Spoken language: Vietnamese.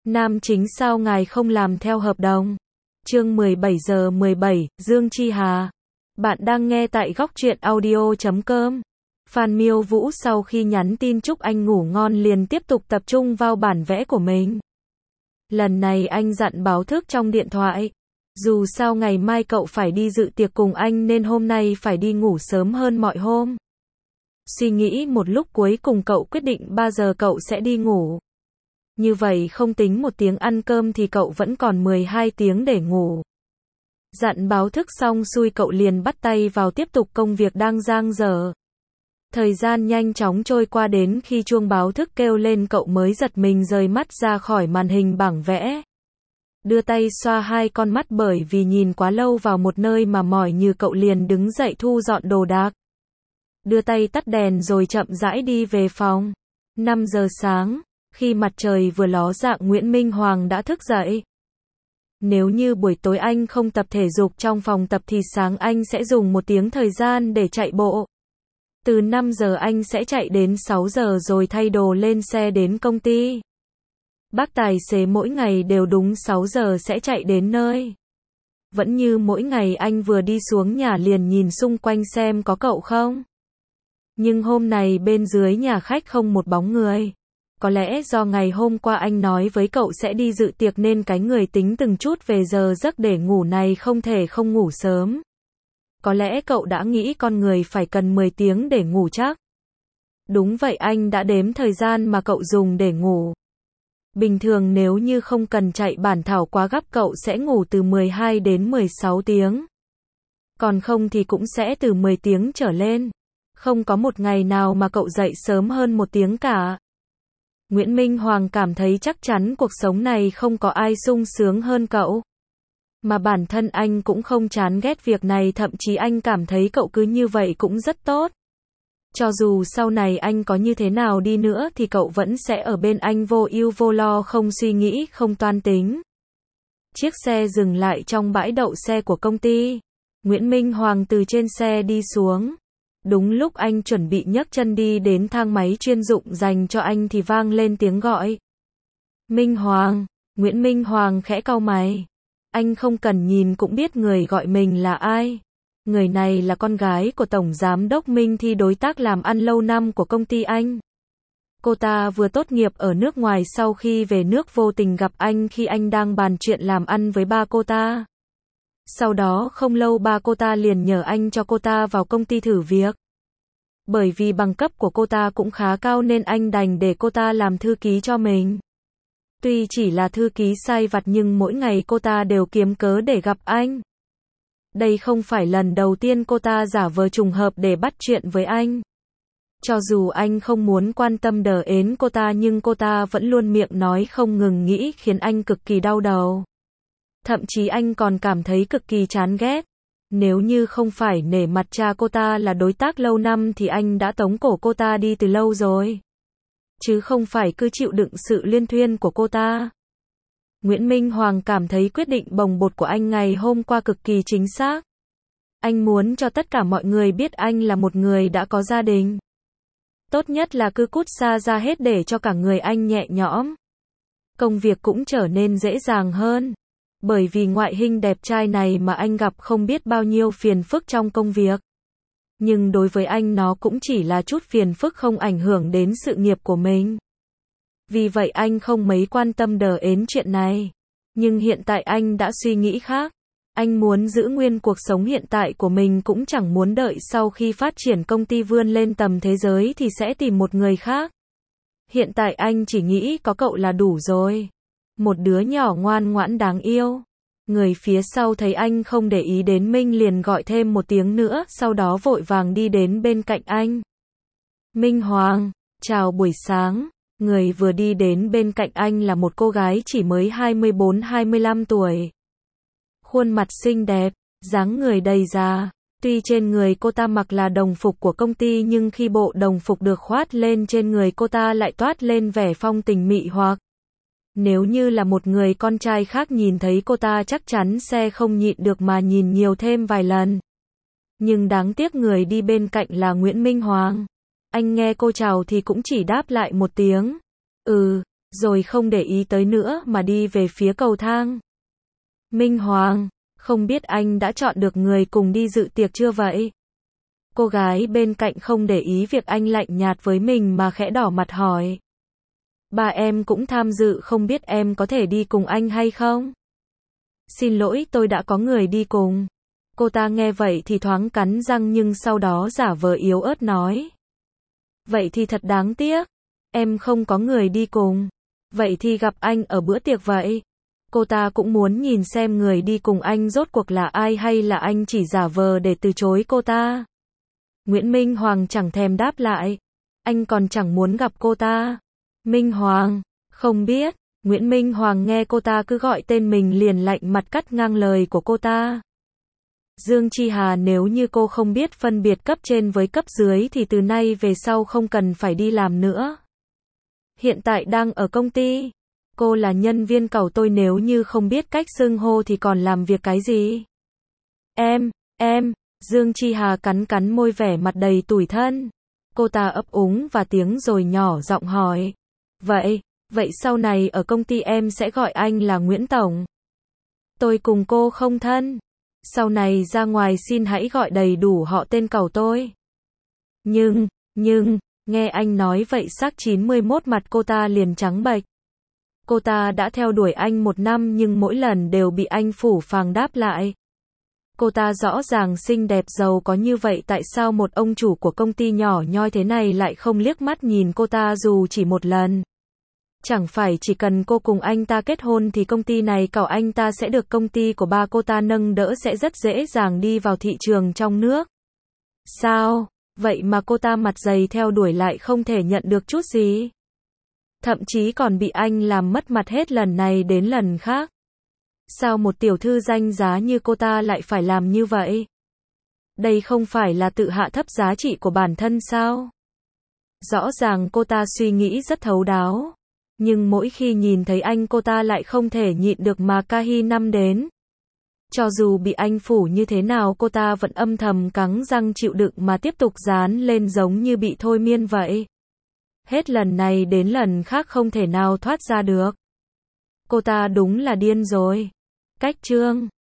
Nam chính sao ngài không làm theo hợp đồng? Chương 17:17, Dương Chi Hà. Bạn đang nghe tại Góc Truyện Audio.com. Phan Miêu Vũ sau khi nhắn tin chúc anh ngủ ngon liền tiếp tục tập trung vào bản vẽ của mình. Lần này anh dặn báo thức trong điện thoại. Dù sao ngày mai cậu phải đi dự tiệc cùng anh nên hôm nay phải đi ngủ sớm hơn mọi hôm. Suy nghĩ một lúc cuối cùng cậu quyết định 3 giờ cậu sẽ đi ngủ. Như vậy không tính một tiếng ăn cơm thì cậu vẫn còn 12 tiếng để ngủ. Dặn báo thức xong xuôi cậu liền bắt tay vào tiếp tục công việc đang dang dở. Thời gian nhanh chóng trôi qua đến khi chuông báo thức kêu lên cậu mới giật mình rời mắt ra khỏi màn hình bảng vẽ. Đưa tay xoa hai con mắt bởi vì nhìn quá lâu vào một nơi mà mỏi như cậu liền đứng dậy thu dọn đồ đạc. Đưa tay tắt đèn rồi chậm rãi đi về phòng. 5 giờ sáng, khi mặt trời vừa ló dạng Nguyễn Minh Hoàng đã thức dậy. Nếu như buổi tối anh không tập thể dục trong phòng tập thì sáng anh sẽ dùng 1 tiếng thời gian để chạy bộ. Từ 5 giờ anh sẽ chạy đến 6 giờ rồi thay đồ lên xe đến công ty. Bác tài xế mỗi ngày đều đúng 6 giờ sẽ chạy đến nơi. Vẫn như mỗi ngày anh vừa đi xuống nhà liền nhìn xung quanh xem có cậu không. Nhưng hôm nay bên dưới nhà khách không một bóng người. Có lẽ do ngày hôm qua anh nói với cậu sẽ đi dự tiệc nên cái người tính từng chút về giờ giấc để ngủ này không thể không ngủ sớm. Có lẽ cậu đã nghĩ con người phải cần 10 tiếng để ngủ chắc. Đúng vậy anh đã đếm thời gian mà cậu dùng để ngủ. Bình thường nếu như không cần chạy bản thảo quá gấp cậu sẽ ngủ từ 12 đến 16 tiếng. Còn không thì cũng sẽ từ 10 tiếng trở lên. Không có một ngày nào mà cậu dậy sớm hơn 1 tiếng cả. Nguyễn Minh Hoàng cảm thấy chắc chắn cuộc sống này không có ai sung sướng hơn cậu. Mà bản thân anh cũng không chán ghét việc này, thậm chí anh cảm thấy cậu cứ như vậy cũng rất tốt. Cho dù sau này anh có như thế nào đi nữa thì cậu vẫn sẽ ở bên anh vô ưu vô lo, không suy nghĩ, không toan tính. Chiếc xe dừng lại trong bãi đậu xe của công ty. Nguyễn Minh Hoàng từ trên xe đi xuống. Đúng lúc anh chuẩn bị nhấc chân đi đến thang máy chuyên dụng dành cho anh thì vang lên tiếng gọi. Minh Hoàng. Nguyễn Minh Hoàng khẽ cau mày. Anh không cần nhìn cũng biết người gọi mình là ai. Người này là con gái của Tổng Giám đốc Minh Thi, đối tác làm ăn lâu năm của công ty anh. Cô ta vừa tốt nghiệp ở nước ngoài, sau khi về nước vô tình gặp anh khi anh đang bàn chuyện làm ăn với ba cô ta. Sau đó không lâu ba cô ta liền nhờ anh cho cô ta vào công ty thử việc. Bởi vì bằng cấp của cô ta cũng khá cao nên anh đành để cô ta làm thư ký cho mình. Tuy chỉ là thư ký sai vặt nhưng mỗi ngày cô ta đều kiếm cớ để gặp anh. Đây không phải lần đầu tiên cô ta giả vờ trùng hợp để bắt chuyện với anh. Cho dù anh không muốn quan tâm đờ ến cô ta nhưng cô ta vẫn luôn miệng nói không ngừng nghỉ khiến anh cực kỳ đau đầu. Thậm chí anh còn cảm thấy cực kỳ chán ghét. Nếu như không phải nể mặt cha cô ta là đối tác lâu năm thì anh đã tống cổ cô ta đi từ lâu rồi. Chứ không phải cứ chịu đựng sự liên thuyên của cô ta. Nguyễn Minh Hoàng cảm thấy quyết định bồng bột của anh ngày hôm qua cực kỳ chính xác. Anh muốn cho tất cả mọi người biết anh là một người đã có gia đình. Tốt nhất là cứ cút xa ra hết để cho cả người anh nhẹ nhõm. Công việc cũng trở nên dễ dàng hơn. Bởi vì ngoại hình đẹp trai này mà anh gặp không biết bao nhiêu phiền phức trong công việc. Nhưng đối với anh nó cũng chỉ là chút phiền phức không ảnh hưởng đến sự nghiệp của mình. Vì vậy anh không mấy quan tâm đờ ến chuyện này. Nhưng hiện tại anh đã suy nghĩ khác. Anh muốn giữ nguyên cuộc sống hiện tại của mình, cũng chẳng muốn đợi sau khi phát triển công ty vươn lên tầm thế giới thì sẽ tìm một người khác. Hiện tại anh chỉ nghĩ có cậu là đủ rồi. Một đứa nhỏ ngoan ngoãn đáng yêu. Người phía sau thấy anh không để ý đến Minh liền gọi thêm 1 tiếng nữa, sau đó vội vàng đi đến bên cạnh anh. Minh Hoàng, chào buổi sáng. Người vừa đi đến bên cạnh anh là một cô gái chỉ mới 24-25 tuổi. Khuôn mặt xinh đẹp, dáng người đầy già. Tuy trên người cô ta mặc là đồng phục của công ty nhưng khi bộ đồng phục được khoác lên trên người cô ta lại toát lên vẻ phong tình mị hoặc. Nếu như là một người con trai khác nhìn thấy cô ta chắc chắn sẽ không nhịn được mà nhìn nhiều thêm vài lần. Nhưng đáng tiếc người đi bên cạnh là Nguyễn Minh Hoàng. Anh nghe cô chào thì cũng chỉ đáp lại 1 tiếng. rồi không để ý tới nữa mà đi về phía cầu thang. Minh Hoàng, không biết anh đã chọn được người cùng đi dự tiệc chưa vậy? Cô gái bên cạnh không để ý việc anh lạnh nhạt với mình mà khẽ đỏ mặt hỏi. Ba em cũng tham dự, không biết em có thể đi cùng anh hay không? Xin lỗi, tôi đã có người đi cùng. Cô ta nghe vậy thì thoáng cắn răng nhưng sau đó giả vờ yếu ớt nói. Vậy thì thật đáng tiếc. Em không có người đi cùng. Vậy thì gặp anh ở bữa tiệc vậy. Cô ta cũng muốn nhìn xem người đi cùng anh rốt cuộc là ai hay là anh chỉ giả vờ để từ chối cô ta. Nguyễn Minh Hoàng chẳng thèm đáp lại. Anh còn chẳng muốn gặp cô ta. Minh Hoàng, không biết. Nguyễn Minh Hoàng nghe cô ta cứ gọi tên mình liền lạnh mặt cắt ngang lời của cô ta. Dương Chi Hà, nếu như cô không biết phân biệt cấp trên với cấp dưới thì từ nay về sau không cần phải đi làm nữa. Hiện tại đang ở công ty. Cô là nhân viên cầu tôi, nếu như không biết cách xưng hô thì còn làm việc cái gì? Em, Dương Chi Hà cắn cắn môi vẻ mặt đầy tủi thân. Cô ta ấp úng và tiếng rồi nhỏ giọng hỏi. Vậy sau này ở công ty em sẽ gọi anh là Nguyễn Tổng. Tôi cùng cô không thân. Sau này ra ngoài xin hãy gọi đầy đủ họ tên cầu tôi. Nhưng, nghe anh nói vậy sắc 91 mặt cô ta liền trắng bệch. Cô ta đã theo đuổi anh 1 năm nhưng mỗi lần đều bị anh phủ phàng đáp lại. Cô ta rõ ràng xinh đẹp giàu có như vậy, tại sao một ông chủ của công ty nhỏ nhoi thế này lại không liếc mắt nhìn cô ta dù chỉ một lần? Chẳng phải chỉ cần cô cùng anh ta kết hôn thì công ty này cậu anh ta sẽ được công ty của ba cô ta nâng đỡ, sẽ rất dễ dàng đi vào thị trường trong nước. Sao? Vậy mà cô ta mặt dày theo đuổi lại không thể nhận được chút gì. Thậm chí còn bị anh làm mất mặt hết lần này đến lần khác. Sao một tiểu thư danh giá như cô ta lại phải làm như vậy? Đây không phải là tự hạ thấp giá trị của bản thân sao? Rõ ràng cô ta suy nghĩ rất thấu đáo. Nhưng mỗi khi nhìn thấy anh cô ta lại không thể nhịn được mà ca hi năm đến. Cho dù bị anh phủ như thế nào cô ta vẫn âm thầm cắn răng chịu đựng mà tiếp tục dán lên giống như bị thôi miên vậy. Hết lần này đến lần khác không thể nào thoát ra được. Cô ta đúng là điên rồi. Cách chương